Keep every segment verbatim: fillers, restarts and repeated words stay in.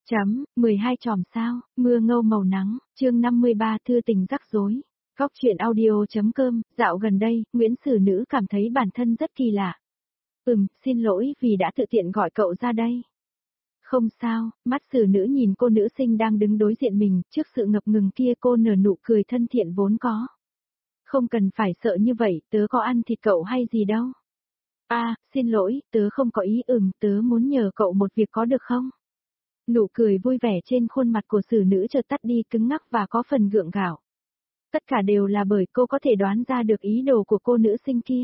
Chấm, mười hai chòm sao, mưa ngâu màu nắng, chương năm mươi ba thư tình rắc rối. Góc chuyện audio.com, dạo gần đây, Nguyễn Sử Nữ cảm thấy bản thân rất kỳ lạ. Ừm, xin lỗi vì đã tự tiện gọi cậu ra đây. Không sao, mắt Sử Nữ nhìn cô nữ sinh đang đứng đối diện mình, trước sự ngập ngừng kia cô nở nụ cười thân thiện vốn có. Không cần phải sợ như vậy, tớ có ăn thịt cậu hay gì đâu. À, xin lỗi, tớ không có ý ừm, tớ muốn nhờ cậu một việc có được không? Nụ cười vui vẻ trên khuôn mặt của Sử Nữ chợt tắt đi cứng ngắc và có phần gượng gạo. Tất cả đều là bởi cô có thể đoán ra được ý đồ của cô nữ sinh kia.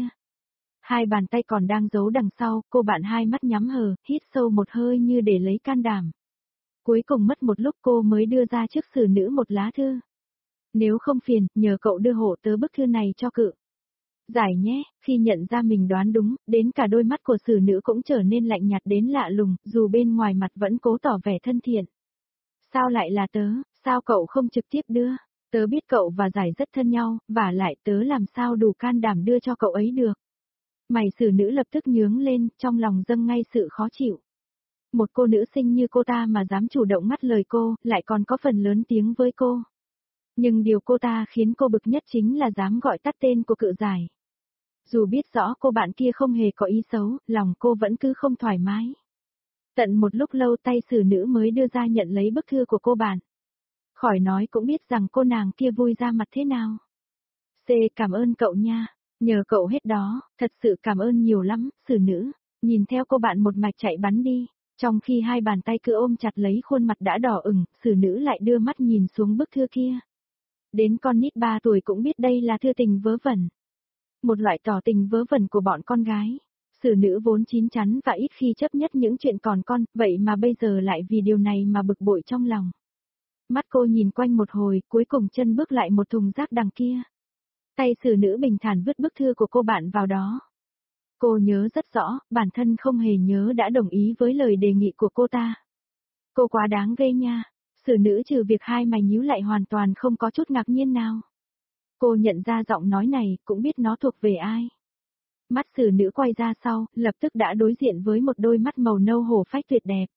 Hai bàn tay còn đang giấu đằng sau, cô bạn hai mắt nhắm hờ, hít sâu một hơi như để lấy can đảm. Cuối cùng mất một lúc cô mới đưa ra trước Sử Nữ một lá thư. Nếu không phiền, nhờ cậu đưa hộ tớ bức thư này cho cự. Giải nhé, khi nhận ra mình đoán đúng, đến cả đôi mắt của Sử Nữ cũng trở nên lạnh nhạt đến lạ lùng, dù bên ngoài mặt vẫn cố tỏ vẻ thân thiện. Sao lại là tớ, sao cậu không trực tiếp đưa? Tớ biết cậu và Giải rất thân nhau, và lại tớ làm sao đủ can đảm đưa cho cậu ấy được. Mày Sử Nữ lập tức nhướng lên, trong lòng dâng ngay sự khó chịu. Một cô nữ sinh như cô ta mà dám chủ động ngắt lời cô, lại còn có phần lớn tiếng với cô. Nhưng điều cô ta khiến cô bực nhất chính là dám gọi tắt tên của cự Giải. Dù biết rõ cô bạn kia không hề có ý xấu, lòng cô vẫn cứ không thoải mái. Tận một lúc lâu tay Sử Nữ mới đưa ra nhận lấy bức thư của cô bạn. Khỏi nói cũng biết rằng cô nàng kia vui ra mặt thế nào. C. Cảm ơn cậu nha, nhờ cậu hết đó, thật sự cảm ơn nhiều lắm, Sử Nữ. Nhìn theo cô bạn một mạch chạy bắn đi, trong khi hai bàn tay cứ ôm chặt lấy khuôn mặt đã đỏ ửng, Sử Nữ lại đưa mắt nhìn xuống bức thư kia. Đến con nít ba tuổi cũng biết đây là thư tình vớ vẩn. Một loại tỏ tình vớ vẩn của bọn con gái. Sử Nữ vốn chín chắn và ít khi chấp nhất những chuyện còn con, vậy mà bây giờ lại vì điều này mà bực bội trong lòng. Mắt cô nhìn quanh một hồi, cuối cùng chân bước lại một thùng rác đằng kia. Tay Sử Nữ bình thản vứt bức thư của cô bạn vào đó. Cô nhớ rất rõ, bản thân không hề nhớ đã đồng ý với lời đề nghị của cô ta. Cô quá đáng ghê nha. Sử Nữ trừ việc hai mày nhíu lại hoàn toàn không có chút ngạc nhiên nào. Cô nhận ra giọng nói này, cũng biết nó thuộc về ai. Mắt Sử Nữ quay ra sau, lập tức đã đối diện với một đôi mắt màu nâu hổ phách tuyệt đẹp.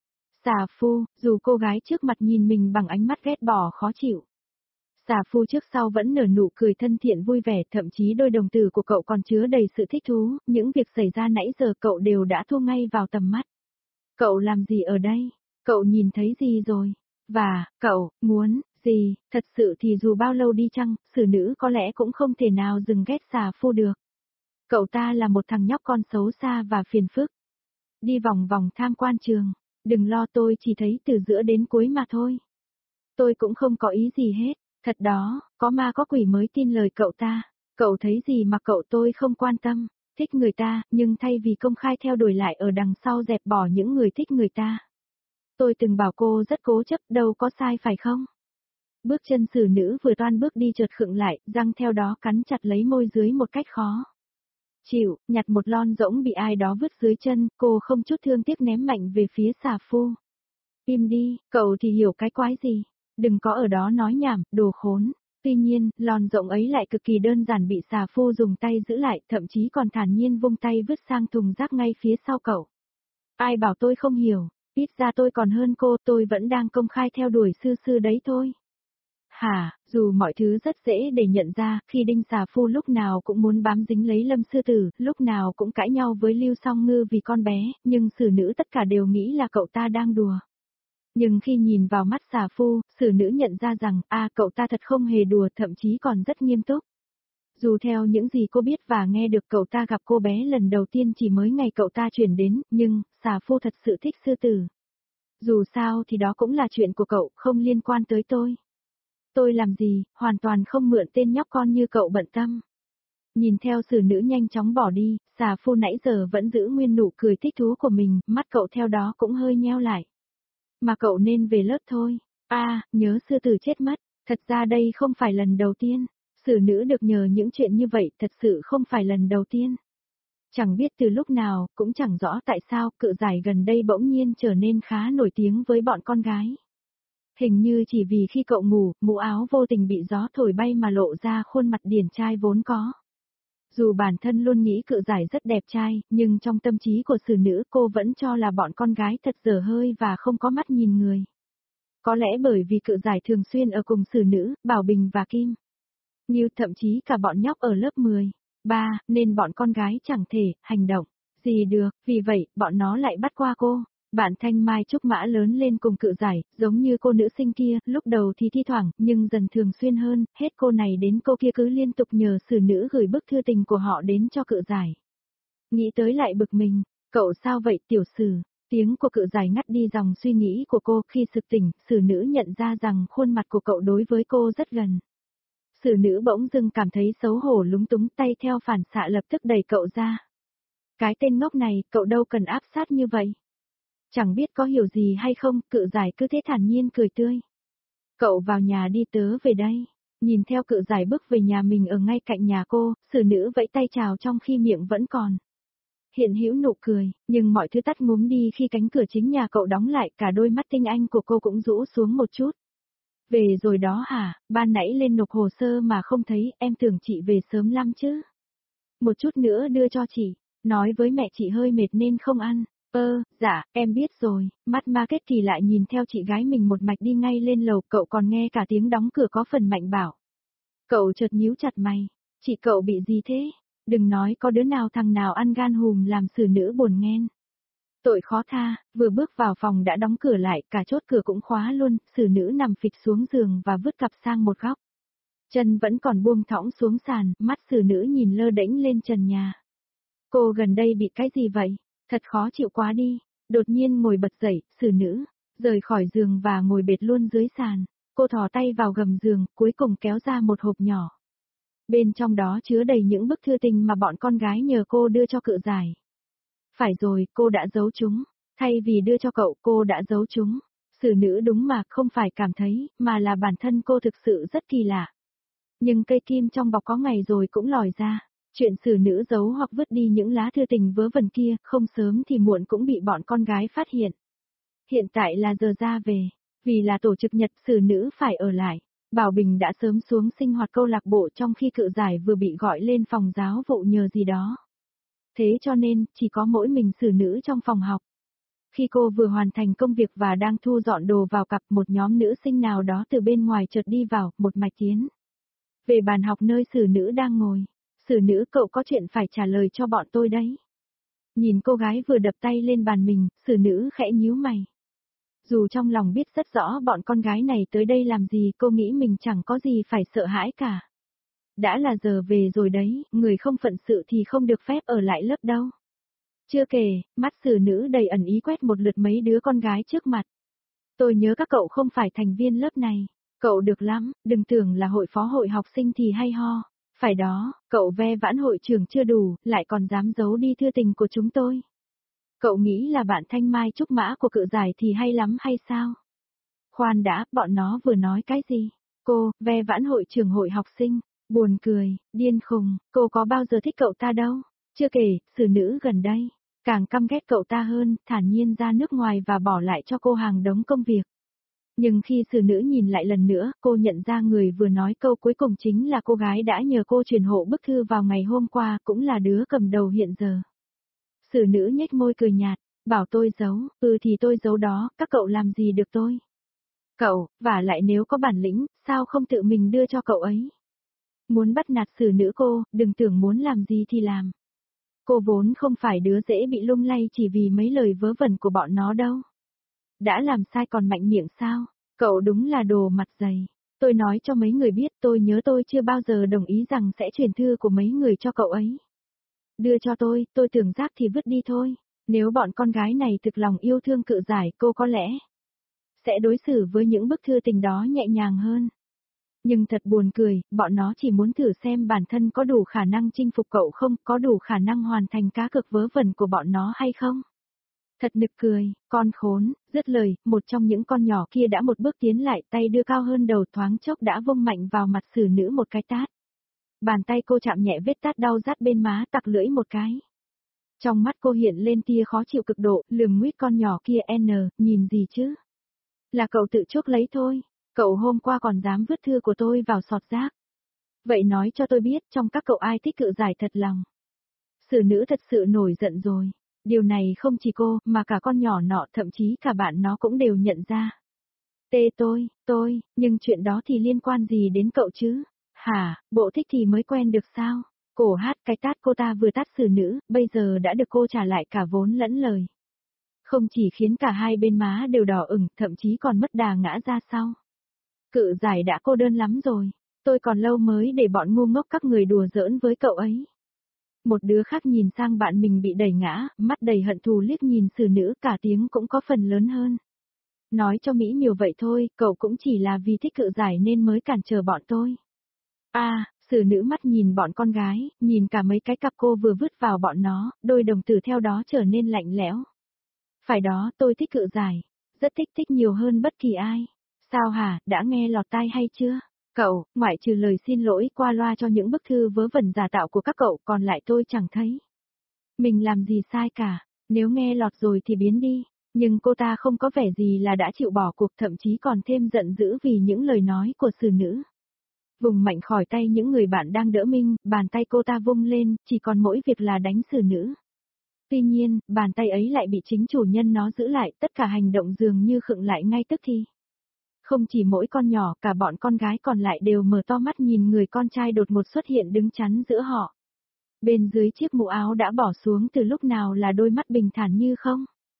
Xà Phu, dù cô gái trước mặt nhìn mình bằng ánh mắt ghét bỏ khó chịu. Xà Phu trước sau vẫn nở nụ cười thân thiện vui vẻ, thậm chí đôi đồng tử của cậu còn chứa đầy sự thích thú, những việc xảy ra nãy giờ cậu đều đã thu ngay vào tầm mắt. Cậu làm gì ở đây? Cậu nhìn thấy gì rồi? Và, cậu, muốn, gì? Thật sự thì dù bao lâu đi chăng, Sử Nữ có lẽ cũng không thể nào dừng ghét Xà Phu được. Cậu ta là một thằng nhóc con xấu xa và phiền phức. Đi vòng vòng tham quan trường, đừng lo tôi chỉ thấy từ giữa đến cuối mà thôi. Tôi cũng không có ý gì hết, thật đó, có ma có quỷ mới tin lời cậu ta. Cậu thấy gì mà cậu tôi không quan tâm, thích người ta, nhưng thay vì công khai theo đuổi lại ở đằng sau dẹp bỏ những người thích người ta. Tôi từng bảo cô rất cố chấp, đâu có sai phải không? Bước chân Sử Nữ vừa toan bước đi chợt khựng lại, răng theo đó cắn chặt lấy môi dưới một cách khó chịu, nhặt một lon rỗng bị ai đó vứt dưới chân, cô không chút thương tiếc ném mạnh về phía Xà Phu. Im đi, cậu thì hiểu cái quái gì, đừng có ở đó nói nhảm, đồ khốn. Tuy nhiên, lon rỗng ấy lại cực kỳ đơn giản bị Xà Phu dùng tay giữ lại, thậm chí còn thản nhiên vung tay vứt sang thùng rác ngay phía sau cậu. Ai bảo tôi không hiểu, ít ra tôi còn hơn cô, tôi vẫn đang công khai theo đuổi sư sư đấy thôi. Hả, dù mọi thứ rất dễ để nhận ra, khi Đinh Xà Phu lúc nào cũng muốn bám dính lấy Lâm Sư Tử, lúc nào cũng cãi nhau với Lưu Song Ngư vì con bé, nhưng Sử Nữ tất cả đều nghĩ là cậu ta đang đùa. Nhưng khi nhìn vào mắt Xà Phu, Sử Nữ nhận ra rằng, a cậu ta thật không hề đùa, thậm chí còn rất nghiêm túc. Dù theo những gì cô biết và nghe được cậu ta gặp cô bé lần đầu tiên chỉ mới ngày cậu ta chuyển đến, nhưng, Xà Phu thật sự thích Sư Tử. Dù sao thì đó cũng là chuyện của cậu, không liên quan tới tôi. Tôi làm gì, hoàn toàn không mượn tên nhóc con như cậu bận tâm. Nhìn theo Sử Nữ nhanh chóng bỏ đi, Xà Phu nãy giờ vẫn giữ nguyên nụ cười thích thú của mình, mắt cậu theo đó cũng hơi nheo lại. Mà cậu nên về lớp thôi. A, à, nhớ Sư Tử chết mất, thật ra đây không phải lần đầu tiên. Sử Nữ được nhờ những chuyện như vậy, thật sự không phải lần đầu tiên. Chẳng biết từ lúc nào, cũng chẳng rõ tại sao, cự Giải gần đây bỗng nhiên trở nên khá nổi tiếng với bọn con gái. Hình như chỉ vì khi cậu ngủ, mũ áo vô tình bị gió thổi bay mà lộ ra khuôn mặt điển trai vốn có. Dù bản thân luôn nghĩ cự giải rất đẹp trai, nhưng trong tâm trí của xử nữ cô vẫn cho là bọn con gái thật dở hơi và không có mắt nhìn người. Có lẽ bởi vì cự giải thường xuyên ở cùng xử nữ, Bảo Bình và Kim. Như thậm chí cả bọn nhóc ở lớp mười, ba, nên bọn con gái chẳng thể hành động gì được, vì vậy, bọn nó lại bắt qua cô. Bạn Thanh Mai Trúc Mã lớn lên cùng cự giải, giống như cô nữ sinh kia, lúc đầu thì thi thoảng, nhưng dần thường xuyên hơn, hết cô này đến cô kia cứ liên tục nhờ xử nữ gửi bức thư tình của họ đến cho cự giải. Nghĩ tới lại bực mình, cậu sao vậy tiểu sử? Tiếng của cự giải ngắt đi dòng suy nghĩ của cô khi sực tỉnh, xử nữ nhận ra rằng khuôn mặt của cậu đối với cô rất gần. Xử nữ bỗng dưng cảm thấy xấu hổ lúng túng, tay theo phản xạ lập tức đẩy cậu ra. Cái tên ngốc này, cậu đâu cần áp sát như vậy. Chẳng biết có hiểu gì hay không, cự giải cứ thế thản nhiên cười tươi. Cậu vào nhà đi, tớ về đây. Nhìn theo cự giải bước về nhà mình ở ngay cạnh nhà cô, xử nữ vẫy tay chào trong khi miệng vẫn còn hiện hữu nụ cười, nhưng mọi thứ tắt ngúm đi khi cánh cửa chính nhà cậu đóng lại, cả đôi mắt tinh anh của cô cũng rũ xuống một chút. Về rồi đó hả, ban nãy lên nộp hồ sơ mà không thấy, em tưởng chị về sớm lắm chứ. Một chút nữa đưa cho chị, nói với mẹ chị hơi mệt nên không ăn. Ơ, dạ, em biết rồi, mắt ma kết kỳ lại nhìn theo chị gái mình một mạch đi ngay lên lầu, cậu còn nghe cả tiếng đóng cửa có phần mạnh bảo. Cậu chợt nhíu chặt mày, chị cậu bị gì thế? Đừng nói có đứa nào thằng nào ăn gan hùm làm xử nữ buồn nghen. Tội khó tha, vừa bước vào phòng đã đóng cửa lại, cả chốt cửa cũng khóa luôn, xử nữ nằm phịch xuống giường và vứt cặp sang một góc. Chân vẫn còn buông thõng xuống sàn, mắt xử nữ nhìn lơ đễnh lên trần nhà. Cô gần đây bị cái gì vậy? Thật khó chịu quá đi. Đột nhiên ngồi bật dậy, xử nữ, rời khỏi giường và ngồi bệt luôn dưới sàn. Cô thò tay vào gầm giường, cuối cùng kéo ra một hộp nhỏ. Bên trong đó chứa đầy những bức thư tình mà bọn con gái nhờ cô đưa cho cự giải. Phải rồi, cô đã giấu chúng. Thay vì đưa cho cậu, cô đã giấu chúng. Xử nữ đúng mà, không phải cảm thấy, mà là bản thân cô thực sự rất kỳ lạ. Nhưng cây kim trong bọc có ngày rồi cũng lòi ra. Chuyện xử nữ giấu hoặc vứt đi những lá thư tình vớ vẩn kia, không sớm thì muộn cũng bị bọn con gái phát hiện. Hiện tại là giờ ra về. Vì là tổ chức nhật, xử nữ phải ở lại. Bảo Bình đã sớm xuống sinh hoạt câu lạc bộ trong khi cự giải vừa bị gọi lên phòng giáo vụ nhờ gì đó. Thế cho nên, chỉ có mỗi mình xử nữ trong phòng học. Khi cô vừa hoàn thành công việc và đang thu dọn đồ vào cặp, một nhóm nữ sinh nào đó từ bên ngoài chợt đi vào, một mạch tiến về bàn học nơi xử nữ đang ngồi. Xử nữ, cậu có chuyện phải trả lời cho bọn tôi đấy. Nhìn cô gái vừa đập tay lên bàn mình, xử nữ khẽ nhíu mày. Dù trong lòng biết rất rõ bọn con gái này tới đây làm gì, cô nghĩ mình chẳng có gì phải sợ hãi cả. Đã là giờ về rồi đấy, người không phận sự thì không được phép ở lại lớp đâu. Chưa kể, mắt xử nữ đầy ẩn ý quét một lượt mấy đứa con gái trước mặt. Tôi nhớ các cậu không phải thành viên lớp này. Cậu được lắm, đừng tưởng là hội phó hội học sinh thì hay ho. Phải đó, cậu ve vãn hội trưởng chưa đủ, lại còn dám giấu đi thư tình của chúng tôi. Cậu nghĩ là bạn Thanh Mai Trúc Mã của cự giải thì hay lắm hay sao? Khoan đã, bọn nó vừa nói cái gì? Cô, ve vãn hội trưởng hội học sinh, buồn cười, điên khùng, cô có bao giờ thích cậu ta đâu? Chưa kể, xử nữ gần đây, càng căm ghét cậu ta hơn, thản nhiên ra nước ngoài và bỏ lại cho cô hàng đống công việc. Nhưng khi xử nữ nhìn lại lần nữa, cô nhận ra người vừa nói câu cuối cùng chính là cô gái đã nhờ cô truyền hộ bức thư vào ngày hôm qua, cũng là đứa cầm đầu hiện giờ. Xử nữ nhếch môi cười nhạt, bảo tôi giấu, ừ thì tôi giấu đó, các cậu làm gì được tôi. Cậu, và lại nếu có bản lĩnh, sao không tự mình đưa cho cậu ấy. Muốn bắt nạt xử nữ cô, đừng tưởng muốn làm gì thì làm. Cô vốn không phải đứa dễ bị lung lay chỉ vì mấy lời vớ vẩn của bọn nó đâu. Đã làm sai còn mạnh miệng sao? Cậu đúng là đồ mặt dày. Tôi nói cho mấy người biết, tôi nhớ tôi chưa bao giờ đồng ý rằng sẽ chuyển thư của mấy người cho cậu ấy. Đưa cho tôi, tôi tưởng rác thì vứt đi thôi. Nếu bọn con gái này thực lòng yêu thương cự giải, cô có lẽ sẽ đối xử với những bức thư tình đó nhẹ nhàng hơn. Nhưng thật buồn cười, bọn nó chỉ muốn thử xem bản thân có đủ khả năng chinh phục cậu không, có đủ khả năng hoàn thành cá cược vớ vẩn của bọn nó hay không. Thật nực cười, con khốn, dứt lời, một trong những con nhỏ kia đã một bước tiến lại, tay đưa cao hơn đầu, thoáng chốc đã vung mạnh vào mặt xử nữ một cái tát. Bàn tay cô chạm nhẹ vết tát đau rát bên má, tặc lưỡi một cái. Trong mắt cô hiện lên tia khó chịu cực độ, lườm nguyết con nhỏ kia. N, nhìn gì chứ? Là cậu tự chuốc lấy thôi, cậu hôm qua còn dám vứt thư của tôi vào sọt rác. Vậy nói cho tôi biết trong các cậu ai thích cự giải thật lòng. Sử nữ thật sự nổi giận rồi. Điều này không chỉ cô, mà cả con nhỏ nọ, thậm chí cả bạn nó cũng đều nhận ra. Tê tôi, tôi, nhưng chuyện đó thì liên quan gì đến cậu chứ? Hả, bộ thích thì mới quen được sao? Cổ hát cái tát cô ta vừa tát sử nữ, bây giờ đã được cô trả lại cả vốn lẫn lời. Không chỉ khiến cả hai bên má đều đỏ ửng, thậm chí còn mất đà ngã ra sau. Cự giải đã cô đơn lắm rồi, tôi còn lâu mới để bọn ngu ngốc các người đùa giỡn với cậu ấy. Một đứa khác nhìn sang bạn mình bị đẩy ngã, mắt đầy hận thù liếc nhìn sử nữ, cả tiếng cũng có phần lớn hơn. Nói cho mỹ miều vậy thôi, cậu cũng chỉ là vì thích cự giải nên mới cản trở bọn tôi. À, sử nữ mắt nhìn bọn con gái, nhìn cả mấy cái cặp cô vừa vứt vào bọn nó, đôi đồng tử theo đó trở nên lạnh lẽo. Phải đó, tôi thích cự giải, rất thích thích nhiều hơn bất kỳ ai. Sao hả, đã nghe lọt tai hay chưa? Cậu, ngoại trừ lời xin lỗi qua loa cho những bức thư vớ vẩn giả tạo của các cậu, còn lại tôi chẳng thấy mình làm gì sai cả, nếu nghe lọt rồi thì biến đi. Nhưng cô ta không có vẻ gì là đã chịu bỏ cuộc, thậm chí còn thêm giận dữ vì những lời nói của sử nữ. Vùng mạnh khỏi tay những người bạn đang đỡ Minh, bàn tay cô ta vung lên, chỉ còn mỗi việc là đánh sử nữ. Tuy nhiên, bàn tay ấy lại bị chính chủ nhân nó giữ lại, tất cả hành động dường như khựng lại ngay tức thì. Không chỉ mỗi con nhỏ, cả bọn con gái còn lại đều mở to mắt nhìn người con trai đột ngột xuất hiện đứng chắn giữa họ. Bên dưới chiếc mũ áo đã bỏ xuống từ lúc nào là đôi mắt bình thản như không.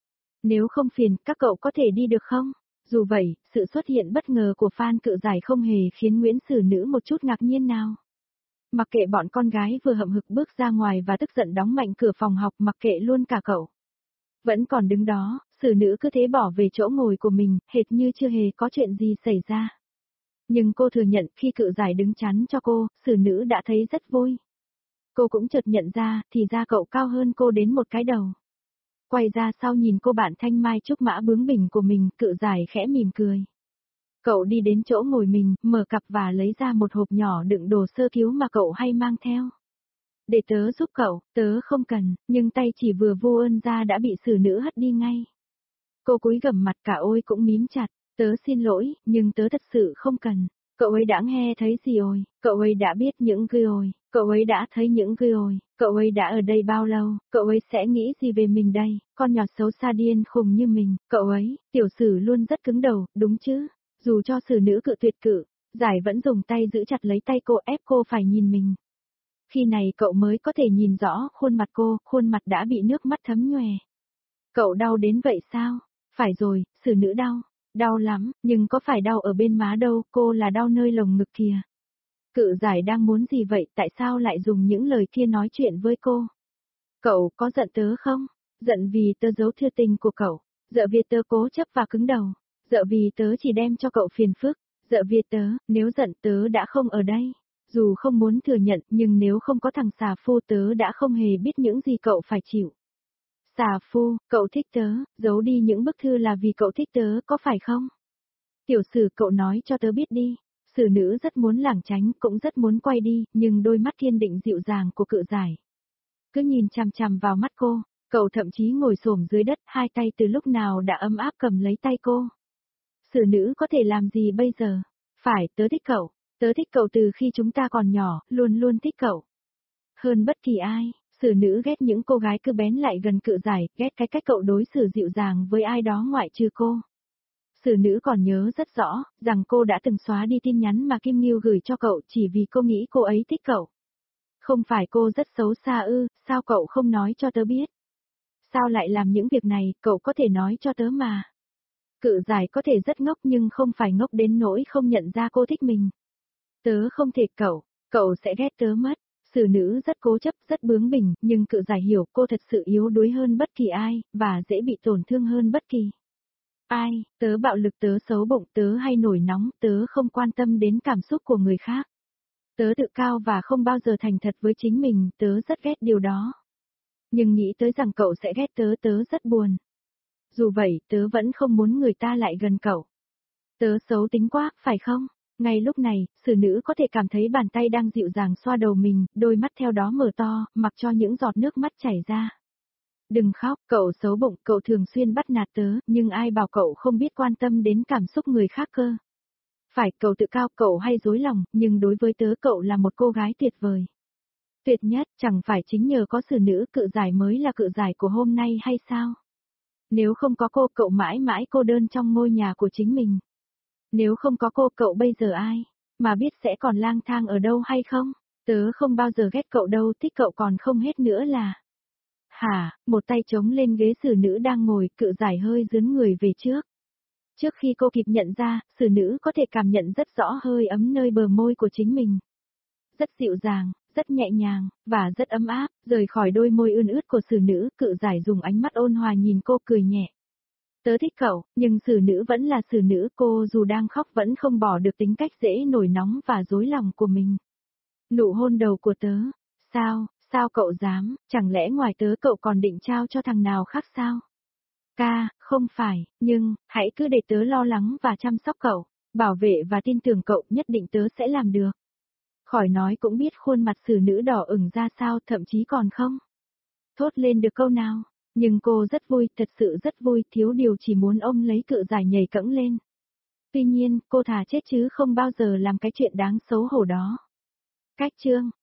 Nếu không phiền, các cậu có thể đi được không? Dù vậy, sự xuất hiện bất ngờ của fan cự giải không hề khiến Nguyễn Sử Nữ một chút ngạc nhiên nào. Mặc kệ bọn con gái vừa hậm hực bước ra ngoài và tức giận đóng mạnh cửa phòng học, mặc kệ luôn cả cậu. Vẫn còn đứng đó, Sử Nữ cứ thế bỏ về chỗ ngồi của mình, hệt như chưa hề có chuyện gì xảy ra. Nhưng cô thừa nhận khi cự giải đứng chắn cho cô, Sử Nữ đã thấy rất vui. Cô cũng chợt nhận ra, thì ra cậu cao hơn cô đến một cái đầu. Quay ra sau nhìn cô bạn thanh mai trúc mã bướng bỉnh của mình, cự giải khẽ mỉm cười. Cậu đi đến chỗ ngồi mình, mở cặp và lấy ra một hộp nhỏ đựng đồ sơ cứu mà cậu hay mang theo. Để tớ giúp cậu, tớ không cần, nhưng tay chỉ vừa vô ơn ra đã bị Sử Nữ hất đi ngay. Cô cúi gằm mặt cả ôi cũng mím chặt, tớ xin lỗi, nhưng tớ thật sự không cần. Cậu ấy đã nghe thấy gì rồi, cậu ấy đã biết những ghi rồi, cậu ấy đã thấy những ghi rồi, cậu ấy đã ở đây bao lâu, cậu ấy sẽ nghĩ gì về mình đây, con nhỏ xấu xa điên khùng như mình, cậu ấy, tiểu sử luôn rất cứng đầu, đúng chứ, dù cho Sử Nữ cự tuyệt cự, giải vẫn dùng tay giữ chặt lấy tay cô ép cô phải nhìn mình. Khi này cậu mới có thể nhìn rõ khuôn mặt cô, khuôn mặt đã bị nước mắt thấm nhòe. Cậu đau đến vậy sao? Phải rồi, Sử Nữ đau. Đau lắm, nhưng có phải đau ở bên má đâu, cô là đau nơi lồng ngực kìa. Cự giải đang muốn gì vậy, tại sao lại dùng những lời kia nói chuyện với cô? Cậu có giận tớ không? Giận vì tớ giấu thư tình của cậu, giận vì tớ cố chấp và cứng đầu, giận vì tớ chỉ đem cho cậu phiền phức, giận vì tớ, nếu giận tớ đã không ở đây. Dù không muốn thừa nhận, nhưng nếu không có thằng xà phu tớ đã không hề biết những gì cậu phải chịu. Xà phu, cậu thích tớ, giấu đi những bức thư là vì cậu thích tớ có phải không? Tiểu Sử, cậu nói cho tớ biết đi. Sử Nữ rất muốn lảng tránh, cũng rất muốn quay đi, nhưng đôi mắt kiên định dịu dàng của cự giải cứ nhìn chằm chằm vào mắt cô, cậu thậm chí ngồi xổm dưới đất, hai tay từ lúc nào đã ấm áp cầm lấy tay cô. Sử Nữ có thể làm gì bây giờ? Phải, tớ thích cậu, tớ thích cậu từ khi chúng ta còn nhỏ, luôn luôn thích cậu. Hơn bất kỳ ai. Sử Nữ ghét những cô gái cứ bén lại gần cự giải, ghét cái cách cậu đối xử dịu dàng với ai đó ngoại trừ cô. Sử Nữ còn nhớ rất rõ, rằng cô đã từng xóa đi tin nhắn mà Kim Nghiêu gửi cho cậu chỉ vì cô nghĩ cô ấy thích cậu. Không phải cô rất xấu xa ư, sao cậu không nói cho tớ biết? Sao lại làm những việc này, cậu có thể nói cho tớ mà. Cự giải có thể rất ngốc nhưng không phải ngốc đến nỗi không nhận ra cô thích mình. Tớ không thể cậu, cậu sẽ ghét tớ mất. Sử Nữ rất cố chấp, rất bướng bỉnh, nhưng cự giải hiểu cô thật sự yếu đuối hơn bất kỳ ai, và dễ bị tổn thương hơn bất kỳ ai. Tớ bạo lực, tớ xấu bụng, tớ hay nổi nóng, tớ không quan tâm đến cảm xúc của người khác. Tớ tự cao và không bao giờ thành thật với chính mình, tớ rất ghét điều đó. Nhưng nghĩ tới rằng cậu sẽ ghét tớ, tớ rất buồn. Dù vậy, tớ vẫn không muốn người ta lại gần cậu. Tớ xấu tính quá, phải không? Ngay lúc này, Sử Nữ có thể cảm thấy bàn tay đang dịu dàng xoa đầu mình, đôi mắt theo đó mở to, mặc cho những giọt nước mắt chảy ra. Đừng khóc, cậu xấu bụng, cậu thường xuyên bắt nạt tớ, nhưng ai bảo cậu không biết quan tâm đến cảm xúc người khác cơ. Phải, cậu tự cao, cậu hay dối lòng, nhưng đối với tớ cậu là một cô gái tuyệt vời. Tuyệt nhất, chẳng phải chính nhờ có xử nữ cự giải mới là cự giải của hôm nay hay sao? Nếu không có cô, cậu mãi mãi cô đơn trong ngôi nhà của chính mình. Nếu không có cô, cậu bây giờ ai? Mà biết sẽ còn lang thang ở đâu hay không? Tớ không bao giờ ghét cậu đâu, thích cậu còn không hết nữa là. Hả, một tay chống lên ghế xử nữ đang ngồi, cự giải hơi dướn người về trước. Trước khi cô kịp nhận ra, xử nữ có thể cảm nhận rất rõ hơi ấm nơi bờ môi của chính mình. Rất dịu dàng, rất nhẹ nhàng, và rất ấm áp, rời khỏi đôi môi ươn ướt của xử nữ, cự giải dùng ánh mắt ôn hòa nhìn cô cười nhẹ. Tớ thích cậu, nhưng xử nữ vẫn là xử nữ, cô dù đang khóc vẫn không bỏ được tính cách dễ nổi nóng và dối lòng của mình. Nụ hôn đầu của tớ, sao, sao cậu dám, chẳng lẽ ngoài tớ cậu còn định trao cho thằng nào khác sao? Ca, không phải, nhưng, hãy cứ để tớ lo lắng và chăm sóc cậu, bảo vệ và tin tưởng cậu, nhất định tớ sẽ làm được. Khỏi nói cũng biết khuôn mặt xử nữ đỏ ửng ra sao, thậm chí còn không thốt lên được câu nào. Nhưng cô rất vui, thật sự rất vui, thiếu điều chỉ muốn ôm lấy cự giải nhảy cẫng lên. Tuy nhiên, cô thà chết chứ không bao giờ làm cái chuyện đáng xấu hổ đó. Cách chương